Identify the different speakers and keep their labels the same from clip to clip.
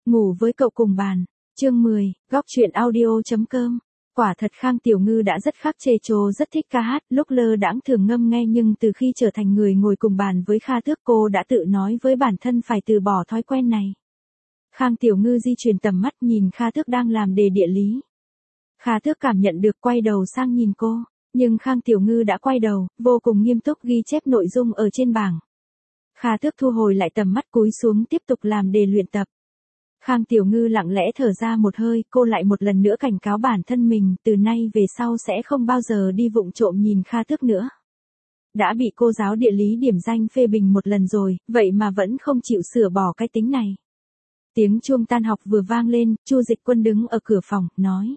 Speaker 1: Ngủ với cậu cùng bàn. Chương 10, góc chuyện audio.com. Quả thật Khang Tiểu Ngư đã rất khác chê chồ, rất thích ca hát, lúc lơ đãng thường ngâm nghe, nhưng từ khi trở thành người ngồi cùng bàn với Kha Thước, cô đã tự nói với bản thân phải từ bỏ thói quen này. Khang Tiểu Ngư di chuyển tầm mắt nhìn Kha Thước đang làm đề địa lý. Kha Thước cảm nhận được, quay đầu sang nhìn cô, nhưng Khang Tiểu Ngư đã quay đầu, vô cùng nghiêm túc ghi chép nội dung ở trên bảng. Kha Thước thu hồi lại tầm mắt, cúi xuống tiếp tục làm đề luyện tập. Khang Tiểu Ngư lặng lẽ thở ra một hơi, cô lại một lần nữa cảnh cáo bản thân mình, từ nay về sau sẽ không bao giờ đi vụng trộm nhìn Kha Thước nữa. Đã bị cô giáo địa lý điểm danh phê bình một lần rồi, vậy mà vẫn không chịu sửa bỏ cái tính này. Tiếng chuông tan học vừa vang lên, Chu Dịch Quân đứng ở cửa phòng, nói.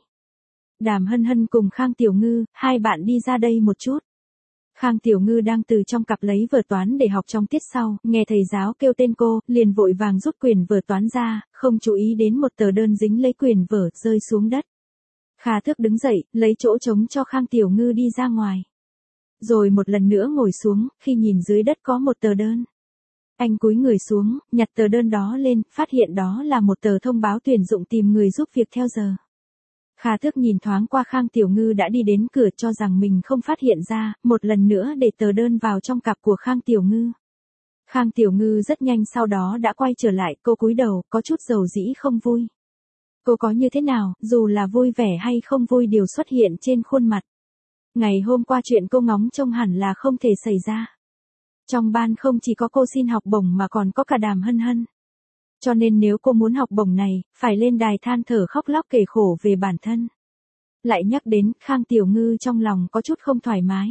Speaker 1: Đàm Hân Hân cùng Khang Tiểu Ngư, hai bạn đi ra đây một chút. Khang Tiểu Ngư đang từ trong cặp lấy vở toán để học trong tiết sau, nghe thầy giáo kêu tên cô, liền vội vàng rút quyển vở toán ra, không chú ý đến một tờ đơn dính lấy quyển vở rơi xuống đất. Kha Thước đứng dậy, lấy chỗ trống cho Khang Tiểu Ngư đi ra ngoài. Rồi một lần nữa ngồi xuống, khi nhìn dưới đất có một tờ đơn. Anh cúi người xuống, nhặt tờ đơn đó lên, phát hiện đó là một tờ thông báo tuyển dụng tìm người giúp việc theo giờ. Kha Thước nhìn thoáng qua Khang Tiểu Ngư đã đi đến cửa, cho rằng mình không phát hiện ra, một lần nữa để tờ đơn vào trong cặp của Khang Tiểu Ngư. Khang Tiểu Ngư rất nhanh sau đó đã quay trở lại, cô cúi đầu, có chút dầu dĩ không vui. Cô có như thế nào, dù là vui vẻ hay không vui đều xuất hiện trên khuôn mặt. Ngày hôm qua chuyện cô ngóng trông hẳn là không thể xảy ra. Trong ban không chỉ có cô xin học bổng mà còn có cả Đàm Hân Hân. Cho nên nếu cô muốn học bổng này, phải lên đài than thở khóc lóc kể khổ về bản thân. Lại nhắc đến, Khang Tiểu Ngư trong lòng có chút không thoải mái.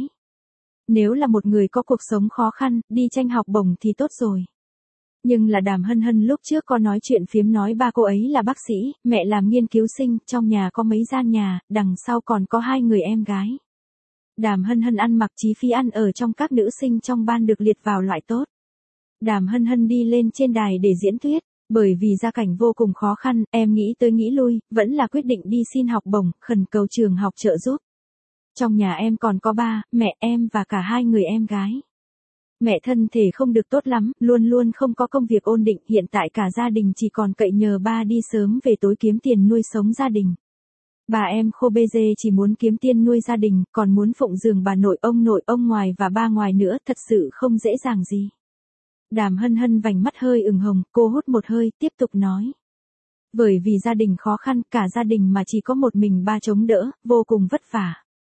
Speaker 1: Nếu là một người có cuộc sống khó khăn, đi tranh học bổng thì tốt rồi. Nhưng là Đàm Hân Hân lúc trước có nói chuyện phiếm nói ba cô ấy là bác sĩ, mẹ làm nghiên cứu sinh, trong nhà có mấy gian nhà, đằng sau còn có 2 người em gái. Đàm Hân Hân ăn mặc chí phi ăn ở trong các nữ sinh trong ban được liệt vào loại tốt. Đàm Hân Hân đi lên trên đài để diễn thuyết. Bởi vì gia cảnh vô cùng khó khăn, em nghĩ tới nghĩ lui, vẫn là quyết định đi xin học bổng, khẩn cầu trường học trợ giúp. Trong nhà em còn có ba, mẹ em và cả 2 người em gái. Mẹ thân thể không được tốt lắm, luôn luôn không có công việc ổn định, hiện tại cả gia đình chỉ còn cậy nhờ ba đi sớm về tối kiếm tiền nuôi sống gia đình. Bà em khô bê dê chỉ muốn kiếm tiền nuôi gia đình, còn muốn phụng dưỡng bà nội, ông ngoài và ba ngoài nữa, thật sự không dễ dàng gì. Đàm Hân Hân vành mắt hơi ửng hồng, cô hút một hơi, tiếp tục nói. Bởi vì gia đình khó khăn, cả gia đình mà chỉ có một mình ba chống đỡ, vô cùng vất vả.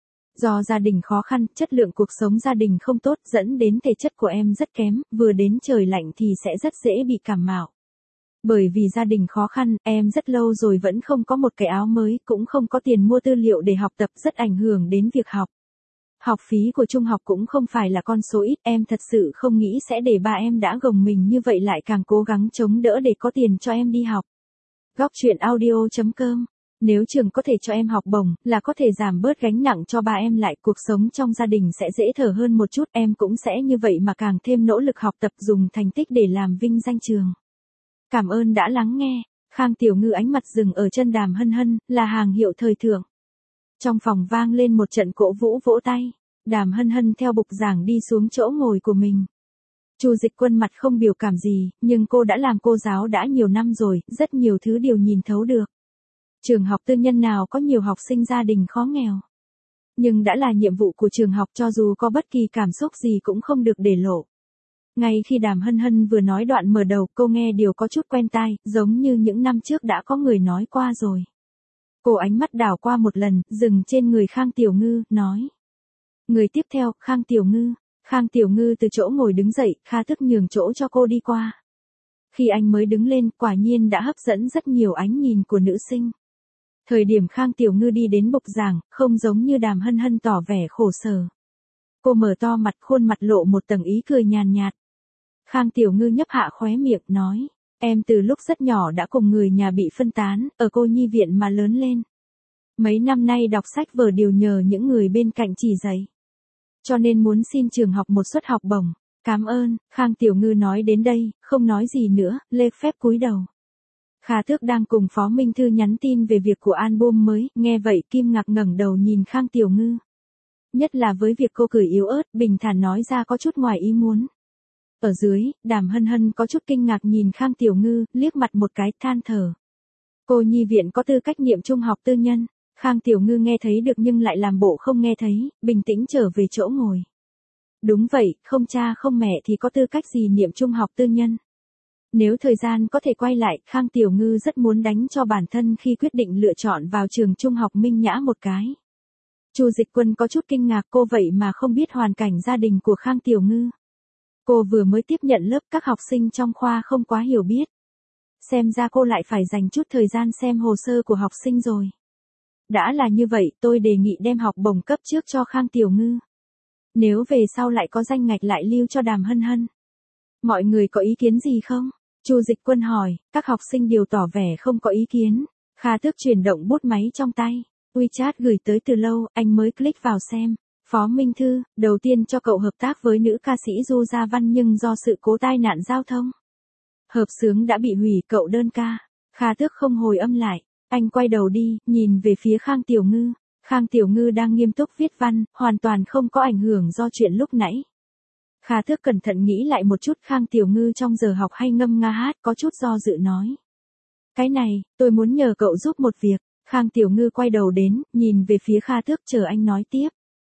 Speaker 1: Do gia đình khó khăn, chất lượng cuộc sống gia đình không tốt, dẫn đến thể chất của em rất kém, vừa đến trời lạnh thì sẽ rất dễ bị cảm mạo. Bởi vì gia đình khó khăn, em rất lâu rồi vẫn không có một cái áo mới, cũng không có tiền mua tư liệu để học tập, rất ảnh hưởng đến việc học. Học phí của trung học cũng không phải là con số ít, em thật sự không nghĩ sẽ để ba em đã gồng mình như vậy lại càng cố gắng chống đỡ để có tiền cho em đi học. Góc chuyện audio.com. Nếu trường có thể cho em học bổng, là có thể giảm bớt gánh nặng cho ba em lại, cuộc sống trong gia đình sẽ dễ thở hơn một chút, em cũng sẽ như vậy mà càng thêm nỗ lực học tập, dùng thành tích để làm vinh danh trường. Cảm ơn đã lắng nghe. Khang Tiểu Ngư ánh mặt dừng ở chân Đàm Hân Hân, là hàng hiệu thời thượng. Trong phòng vang lên một trận cổ vũ vỗ tay. Đàm Hân Hân theo bục giảng đi xuống chỗ ngồi của mình. Chu Dịch Quân mặt không biểu cảm gì, nhưng cô đã làm cô giáo đã nhiều năm rồi, rất nhiều thứ đều nhìn thấu được. Trường học tư nhân nào có nhiều học sinh gia đình khó nghèo. Nhưng đã là nhiệm vụ của trường học, cho dù có bất kỳ cảm xúc gì cũng không được để lộ. Ngay khi Đàm Hân Hân vừa nói đoạn mở đầu, cô nghe điều có chút quen tai, giống như những năm trước đã có người nói qua rồi. Cô ánh mắt đảo qua một lần, dừng trên người Khang Tiểu Ngư, nói. Người tiếp theo, Khang Tiểu Ngư. Khang Tiểu Ngư từ chỗ ngồi đứng dậy, Kha Thước nhường chỗ cho cô đi qua. Khi anh mới đứng lên, quả nhiên đã hấp dẫn rất nhiều ánh nhìn của nữ sinh. Thời điểm Khang Tiểu Ngư đi đến bục giảng, không giống như Đàm Hân Hân tỏ vẻ khổ sở. Cô mở to mặt, khuôn mặt lộ một tầng ý cười nhàn nhạt. Khang Tiểu Ngư nhấp hạ khóe miệng, nói. Em từ lúc rất nhỏ đã cùng người nhà bị phân tán, ở cô nhi viện mà lớn lên. Mấy năm nay đọc sách vở đều nhờ những người bên cạnh chỉ dạy. Cho nên muốn xin trường học một suất học bổng. Cảm ơn. Khang Tiểu Ngư nói đến đây, không nói gì nữa, lê phép cúi đầu. Kha Thước đang cùng Phó Minh Thư nhắn tin về việc của album mới, nghe vậy Kim Ngạc ngẩng đầu nhìn Khang Tiểu Ngư. Nhất là với việc cô cười yếu ớt, bình thản nói ra có chút ngoài ý muốn. Ở dưới, Đàm Hân Hân có chút kinh ngạc nhìn Khang Tiểu Ngư, liếc mặt một cái, than thở. Cô nhi viện có tư cách niệm trung học tư nhân. Khang Tiểu Ngư nghe thấy được nhưng lại làm bộ không nghe thấy, bình tĩnh trở về chỗ ngồi. Đúng vậy, không cha không mẹ thì có tư cách gì niệm trung học tư nhân. Nếu thời gian có thể quay lại, Khang Tiểu Ngư rất muốn đánh cho bản thân khi quyết định lựa chọn vào trường trung học Minh Nhã một cái. Chu Dịch Quân có chút kinh ngạc cô vậy mà không biết hoàn cảnh gia đình của Khang Tiểu Ngư. Cô vừa mới tiếp nhận lớp, các học sinh trong khoa không quá hiểu biết. Xem ra cô lại phải dành chút thời gian xem hồ sơ của học sinh rồi. Đã là như vậy, tôi đề nghị đem học bổng cấp trước cho Khang Tiểu Ngư. Nếu về sau lại có danh ngạch lại lưu cho Đàm Hân Hân. Mọi người có ý kiến gì không? Chu Dịch Quân hỏi, các học sinh đều tỏ vẻ không có ý kiến. Kha Tước chuyển động bút máy trong tay. WeChat gửi tới từ lâu, anh mới click vào xem. Phó Minh Thư, đầu tiên cho cậu hợp tác với nữ ca sĩ Du Gia Văn nhưng do sự cố tai nạn giao thông. Hợp xướng đã bị hủy, cậu đơn ca. Kha Tước không hồi âm lại. Anh quay đầu đi, nhìn về phía Khang Tiểu Ngư. Khang Tiểu Ngư đang nghiêm túc viết văn, hoàn toàn không có ảnh hưởng do chuyện lúc nãy. Kha Tước cẩn thận nghĩ lại một chút, Khang Tiểu Ngư trong giờ học hay ngâm nga hát, có chút do dự nói. Cái này, tôi muốn nhờ cậu giúp một việc. Khang Tiểu Ngư quay đầu đến, nhìn về phía Kha Tước chờ anh nói tiếp.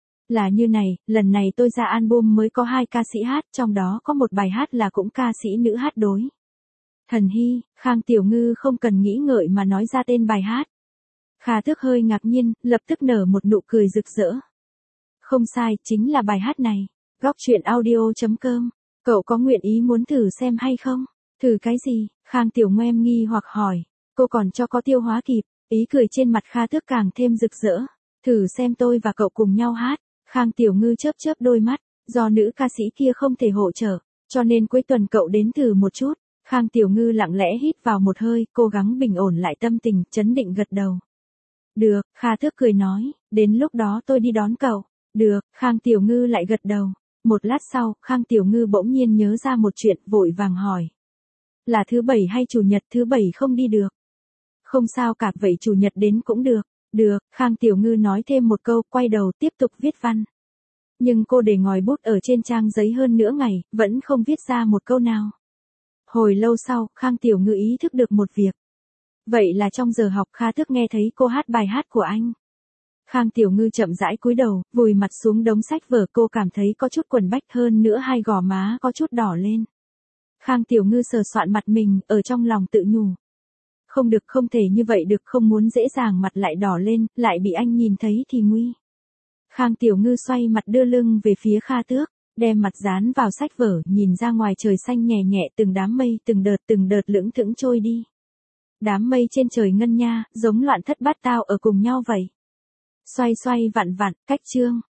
Speaker 1: Là như này, lần này tôi ra album mới có 2 ca sĩ hát, trong đó có một bài hát là cũng ca sĩ nữ hát đối. Thần Hy, Khang Tiểu Ngư không cần nghĩ ngợi mà nói ra tên bài hát. Kha Tước hơi ngạc nhiên, lập tức nở một nụ cười rực rỡ. Không sai, chính là bài hát này. Góc truyện audio.com. Cậu có nguyện ý muốn thử xem hay không? Thử cái gì? Khang Tiểu Ngoem nghi hoặc hỏi. Cô còn cho có tiêu hóa kịp. Ý cười trên mặt Kha Tước càng thêm rực rỡ. Thử xem tôi và cậu cùng nhau hát. Khang Tiểu Ngư chớp chớp đôi mắt. Do nữ ca sĩ kia không thể hỗ trợ, cho nên cuối tuần cậu đến thử một chút. Khang Tiểu Ngư lặng lẽ hít vào một hơi, cố gắng bình ổn lại tâm tình, chấn định gật đầu. Được, Kha Tước cười nói, đến lúc đó tôi đi đón cậu. Được, Khang Tiểu Ngư lại gật đầu. Một lát sau, Khang Tiểu Ngư bỗng nhiên nhớ ra một chuyện, vội vàng hỏi. Là thứ bảy hay chủ nhật? Thứ bảy không đi được. Không sao cả, vậy chủ nhật đến cũng được. Được, Khang Tiểu Ngư nói thêm một câu, quay đầu tiếp tục viết văn. Nhưng cô để ngòi bút ở trên trang giấy hơn nửa ngày, vẫn không viết ra một câu nào. Hồi lâu sau, Khang Tiểu Ngư ý thức được một việc. Vậy là trong giờ học Kha Tước nghe thấy cô hát bài hát của anh. Khang Tiểu Ngư chậm rãi cúi đầu, vùi mặt xuống đống sách vở, cô cảm thấy có chút quần bách, hơn nữa hai gò má có chút đỏ lên. Khang Tiểu Ngư sờ soạn mặt mình, ở trong lòng tự nhủ. Không được, không thể như vậy được, không muốn dễ dàng mặt lại đỏ lên, lại bị anh nhìn thấy thì nguy. Khang Tiểu Ngư xoay mặt đưa lưng về phía Kha Tước, đem mặt dán vào sách vở, nhìn ra ngoài trời xanh nhẹ nhẹ, từng đám mây từng đợt lững thững trôi đi. Đám mây trên trời ngân nha, giống loạn thất bát tao ở cùng nhau vậy. Xoay xoay vặn vặn, cách chương.